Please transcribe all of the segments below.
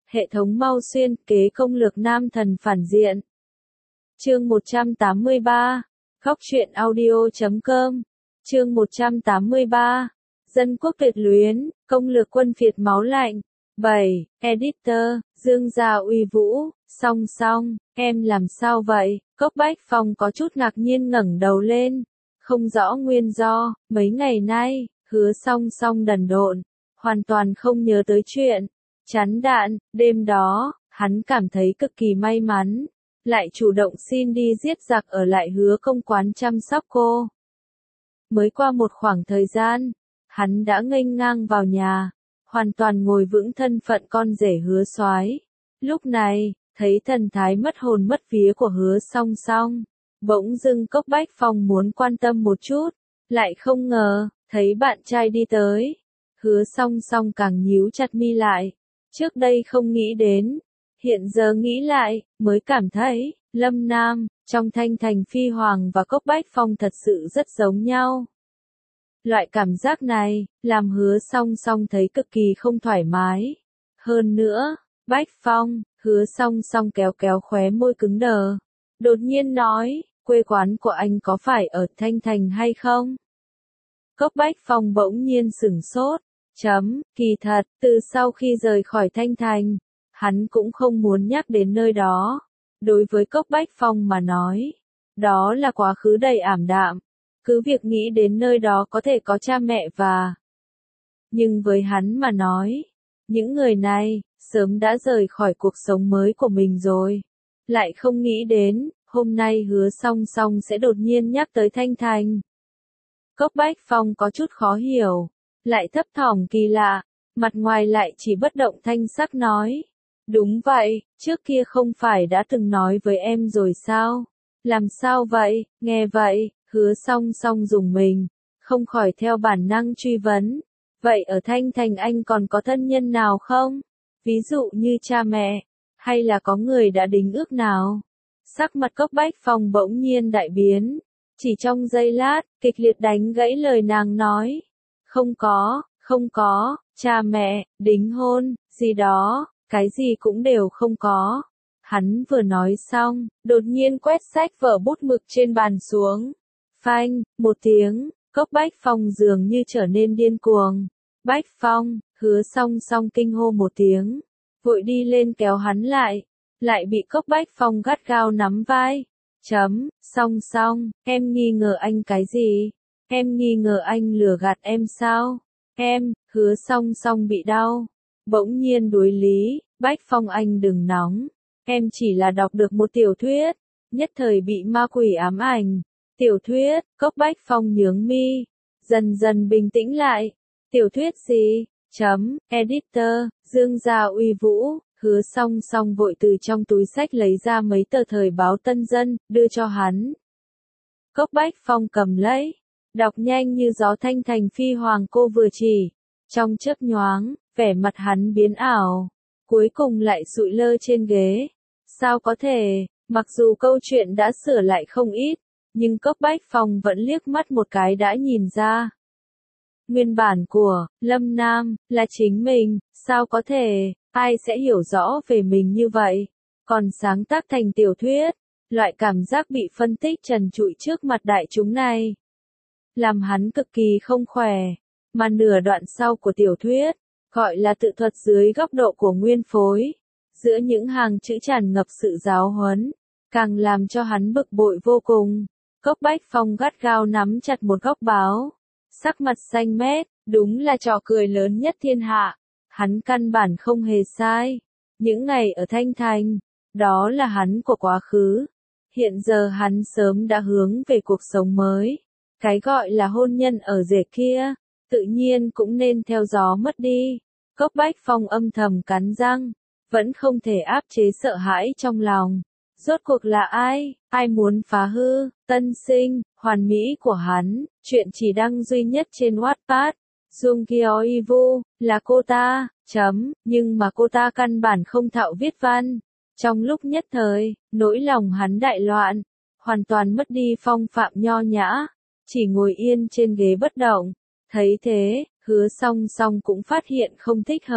Hệ thống mau xuyên kế công lược nam thần phản diện. Chương 183. Góc truyện audio.com. Chương 183. Dân quốc tuyệt luyến, công lược quân phiệt máu lạnh. 7. Editor, Dương Gia uy vũ, song song, em làm sao vậy? Cốc Bách Phong có chút ngạc nhiên ngẩng đầu lên. Không rõ nguyên do, mấy ngày nay, Hứa Song Song đần độn, hoàn toàn không nhớ tới chuyện. Chán đạn, đêm đó, hắn cảm thấy cực kỳ may mắn, lại chủ động xin đi giết giặc ở lại Hứa công quán chăm sóc cô. Mới qua một khoảng thời gian, hắn đã nghênh ngang vào nhà, hoàn toàn ngồi vững thân phận con rể Hứa soái. Lúc này, thấy thần thái mất hồn mất vía của Hứa Song Song, bỗng dưng Cốc Bách Phong muốn quan tâm một chút, lại không ngờ, thấy bạn trai đi tới. Hứa Song Song càng nhíu chặt mi lại. Trước đây không nghĩ đến, hiện giờ nghĩ lại, mới cảm thấy, Lâm Nam, trong Thanh Thành Phi Hoàng và Cốc Bách Phong thật sự rất giống nhau. Loại cảm giác này, làm Hứa Song Song thấy cực kỳ không thoải mái. Hơn nữa, Bách Phong, Hứa Song Song kéo kéo khóe môi cứng đờ. Đột nhiên nói, quê quán của anh có phải ở Thanh Thành hay không? Cốc Bách Phong bỗng nhiên sửng sốt. Kỳ thật, từ sau khi rời khỏi Thanh Thành, hắn cũng không muốn nhắc đến nơi đó. Đối với Cốc Bách Phong mà nói, đó là quá khứ đầy ảm đạm. Cứ việc nghĩ đến nơi đó có thể có cha mẹ và... Nhưng với hắn mà nói, những người này, sớm đã rời khỏi cuộc sống mới của mình rồi. Lại không nghĩ đến, hôm nay Hứa Song Song sẽ đột nhiên nhắc tới Thanh Thành. Cốc Bách Phong có chút khó hiểu, lại thấp thỏm kỳ lạ, mặt ngoài lại chỉ bất động thanh sắc nói. Đúng vậy, trước kia không phải đã từng nói với em rồi sao? Làm sao vậy? Nghe vậy, Hứa Song Song dùng mình, không khỏi theo bản năng truy vấn. Vậy ở Thanh Thành anh còn có thân nhân nào không? Ví dụ như cha mẹ, hay là có người đã đính ước nào? Sắc mặt Cốc Bách Phong bỗng nhiên đại biến, chỉ trong giây lát, kịch liệt đánh gãy lời nàng nói. Không có, cha mẹ, đính hôn, gì đó, cái gì cũng đều không có. Hắn vừa nói xong, đột nhiên quét sách vở bút mực trên bàn xuống. Phanh, một tiếng, Cốc Bách Phong dường như trở nên điên cuồng. Bách Phong, Hứa Song Song kinh hô một tiếng, vội đi lên kéo hắn lại bị Cốc Bách Phong gắt gao nắm vai. Song Song, em nghi ngờ anh cái gì? Em nghi ngờ anh lừa gạt em sao? Em, Hứa Song Song bị đau. Bỗng nhiên đối lý, Bách Phong anh đừng nóng. Em chỉ là đọc được một tiểu thuyết, nhất thời bị ma quỷ ám ảnh. Tiểu thuyết, Cốc Bách Phong nhướng mi, dần dần bình tĩnh lại. Tiểu thuyết gì? Editor, Dương Gia uy vũ. Hứa Song Song vội từ trong túi xách lấy ra mấy tờ thời báo Tân Dân, đưa cho hắn. Cốc Bách Phong cầm lấy, đọc nhanh như gió. Thanh Thành Phi Hoàng cô vừa chỉ. Trong chớp nhoáng, vẻ mặt hắn biến ảo, cuối cùng lại sụi lơ trên ghế. Sao có thể, mặc dù câu chuyện đã sửa lại không ít, nhưng Cốc Bách Phong vẫn liếc mắt một cái đã nhìn ra. Nguyên bản của Lâm Nam là chính mình, sao có thể, ai sẽ hiểu rõ về mình như vậy, còn sáng tác thành tiểu thuyết. Loại cảm giác bị phân tích trần trụi trước mặt đại chúng này, làm hắn cực kỳ không khỏe. Mà nửa đoạn sau của tiểu thuyết, gọi là tự thuật dưới góc độ của nguyên phối, giữa những hàng chữ tràn ngập sự giáo huấn, càng làm cho hắn bực bội vô cùng. Cốc Bách Phong gắt gao nắm chặt một góc báo, sắc mặt xanh mét, đúng là trò cười lớn nhất thiên hạ. Hắn căn bản không hề sai. Những ngày ở Thanh Thành, đó là hắn của quá khứ. Hiện giờ hắn sớm đã hướng về cuộc sống mới. Cái gọi là hôn nhân ở rể kia, tự nhiên cũng nên theo gió mất đi. Cốc Bách Phong âm thầm cắn răng, vẫn không thể áp chế sợ hãi trong lòng. Rốt cuộc là ai muốn phá hư, tân sinh, hoàn mỹ của hắn? Chuyện chỉ đăng duy nhất trên Wattpad. Jung Kyo-ivu, là cô ta, nhưng mà cô ta căn bản không thạo viết văn. Trong lúc nhất thời, nỗi lòng hắn đại loạn, hoàn toàn mất đi phong phạm nho nhã, chỉ ngồi yên trên ghế bất động. Thấy thế, Hứa Song Song cũng phát hiện không thích hợp,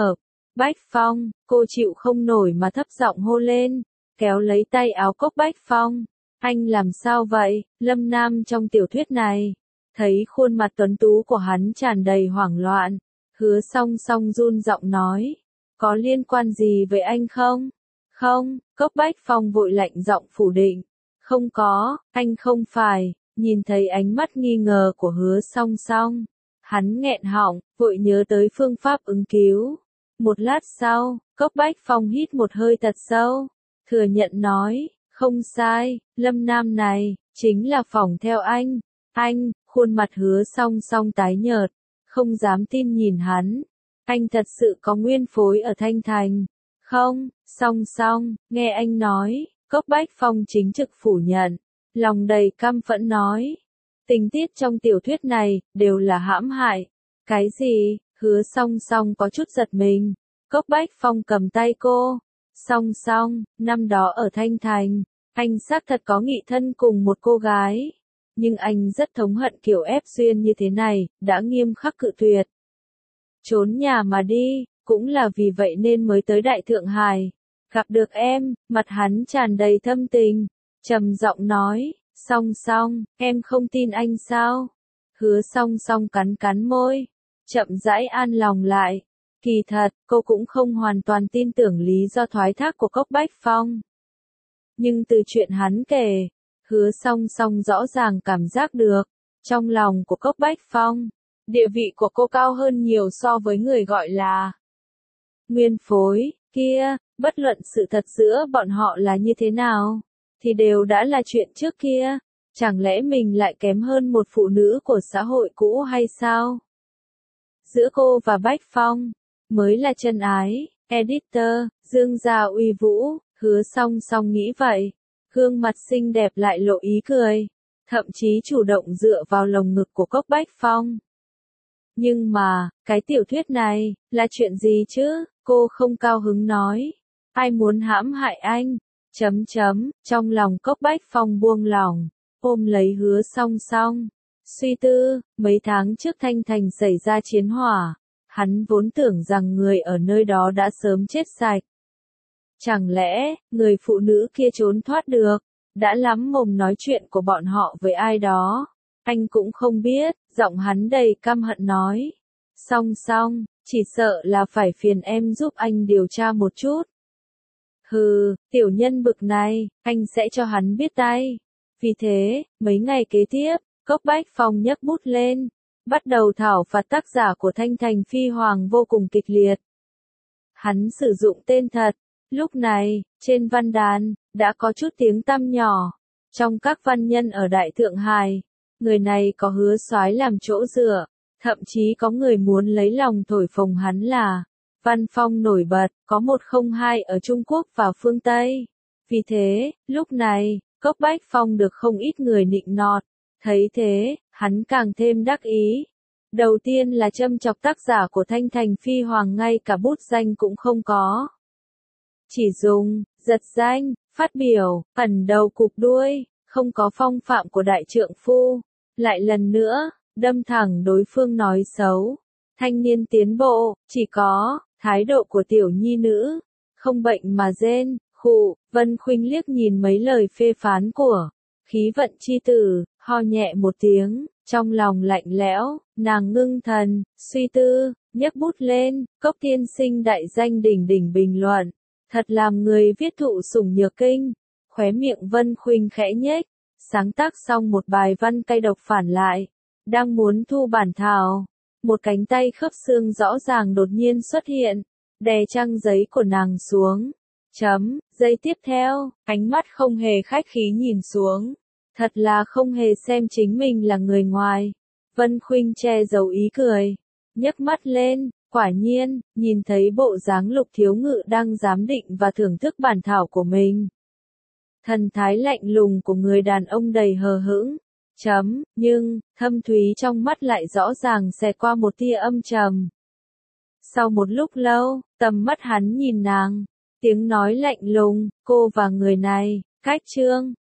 Bách Phong, cô chịu không nổi mà thấp giọng hô lên, kéo lấy tay áo Cốc Bách Phong. Anh làm sao vậy, Lâm Nam trong tiểu thuyết này? Thấy khuôn mặt tuấn tú của hắn tràn đầy hoảng loạn, Hứa Song Song run giọng nói, có liên quan gì với anh không? Không, Cốc Bách Phong vội lạnh giọng phủ định, không có, anh không phải. Nhìn thấy ánh mắt nghi ngờ của Hứa Song Song, hắn nghẹn họng, vội nhớ tới phương pháp ứng cứu. Một lát sau, Cốc Bách Phong hít một hơi thật sâu, thừa nhận nói, không sai, Lâm Nam này, chính là phỏng theo anh. Anh, khuôn mặt Hứa Song Song tái nhợt, không dám tin nhìn hắn. Anh thật sự có nguyên phối ở Thanh Thành. Không, Song Song, nghe anh nói, Cốc Bách Phong chính trực phủ nhận, lòng đầy căm phẫn nói. Tình tiết trong tiểu thuyết này, đều là hãm hại. Cái gì? Hứa Song Song có chút giật mình. Cốc Bách Phong cầm tay cô. Song Song, năm đó ở Thanh Thành, anh xác thật có nghị thân cùng một cô gái. Nhưng anh rất thống hận kiểu ép duyên như thế này, đã nghiêm khắc cự tuyệt. Trốn nhà mà đi, cũng là vì vậy nên mới tới Đại Thượng Hải. Gặp được em, mặt hắn tràn đầy thâm tình, trầm giọng nói, Song Song, em không tin anh sao? Hứa Song Song cắn cắn môi, chậm rãi an lòng lại. Kỳ thật, cô cũng không hoàn toàn tin tưởng lý do thoái thác của Cốc Bách Phong. Nhưng từ chuyện hắn kể, Hứa Song Song rõ ràng cảm giác được, trong lòng của Cốc Bách Phong, địa vị của cô cao hơn nhiều so với người gọi là nguyên phối, kia, bất luận sự thật giữa bọn họ là như thế nào, thì đều đã là chuyện trước kia, chẳng lẽ mình lại kém hơn một phụ nữ của xã hội cũ hay sao? Giữa cô và Bách Phong, mới là chân ái, editor, Dương Gia uy vũ, Hứa Song Song nghĩ vậy, gương mặt xinh đẹp lại lộ ý cười, thậm chí chủ động dựa vào lồng ngực của Cốc Bách Phong. Nhưng mà, cái tiểu thuyết này, là chuyện gì chứ? Cô không cao hứng nói. Ai muốn hãm hại anh? Trong lòng Cốc Bách Phong buông lỏng, ôm lấy Hứa Song Song. Suy tư, mấy tháng trước Thanh Thành xảy ra chiến hỏa, hắn vốn tưởng rằng người ở nơi đó đã sớm chết sạch. Chẳng lẽ, người phụ nữ kia trốn thoát được, đã lắm mồm nói chuyện của bọn họ với ai đó. Anh cũng không biết, giọng hắn đầy căm hận nói. Song Song, chỉ sợ là phải phiền em giúp anh điều tra một chút. Hừ, tiểu nhân bực này, anh sẽ cho hắn biết tay. Vì thế, mấy ngày kế tiếp, Cốc Bách Phong nhấc bút lên, bắt đầu thảo phạt tác giả của Thanh Thành Phi Hoàng vô cùng kịch liệt. Hắn sử dụng tên thật, lúc này, trên văn đàn, đã có chút tiếng tăm nhỏ. Trong các văn nhân ở Đại Thượng Hải, người này có Hứa Soái làm chỗ dựa, thậm chí có người muốn lấy lòng thổi phồng hắn là văn phong nổi bật, có 102 ở Trung Quốc và phương Tây. Vì thế, lúc này, Cốc Bách Phong được không ít người nịnh nọt, thấy thế, hắn càng thêm đắc ý. Đầu tiên là châm chọc tác giả của Thanh Thành Phi Hoàng ngay cả bút danh cũng không có. Chỉ dùng, giật danh, phát biểu, ẩn đầu cụp đuôi, không có phong phạm của đại trượng phu. Lại lần nữa, đâm thẳng đối phương nói xấu. Thanh niên tiến bộ, chỉ có, thái độ của tiểu nhi nữ. Không bệnh mà rên, khụ, Vân Khuynh liếc nhìn mấy lời phê phán của khí vận chi tử, ho nhẹ một tiếng, trong lòng lạnh lẽo, nàng ngưng thần, suy tư, nhấc bút lên, Cốc tiên sinh đại danh đỉnh đỉnh bình luận. Thật làm người viết thụ sủng nhược kinh, khóe miệng Vân Khuynh khẽ nhếch, sáng tác xong một bài văn cay độc phản lại, đang muốn thu bản thảo, một cánh tay khớp xương rõ ràng đột nhiên xuất hiện, đè trang giấy của nàng xuống. Giây tiếp theo, ánh mắt không hề khách khí nhìn xuống, thật là không hề xem chính mình là người ngoài. Vân Khuynh che giấu ý cười, nhấc mắt lên. Quả nhiên, nhìn thấy bộ dáng Lục Thiếu Ngự đang giám định và thưởng thức bản thảo của mình. Thần thái lạnh lùng của người đàn ông đầy hờ hững. Nhưng, thâm thúy trong mắt lại rõ ràng xẹt qua một tia âm trầm. Sau một lúc lâu, tầm mắt hắn nhìn nàng. Tiếng nói lạnh lùng, cô và người này, cách chương.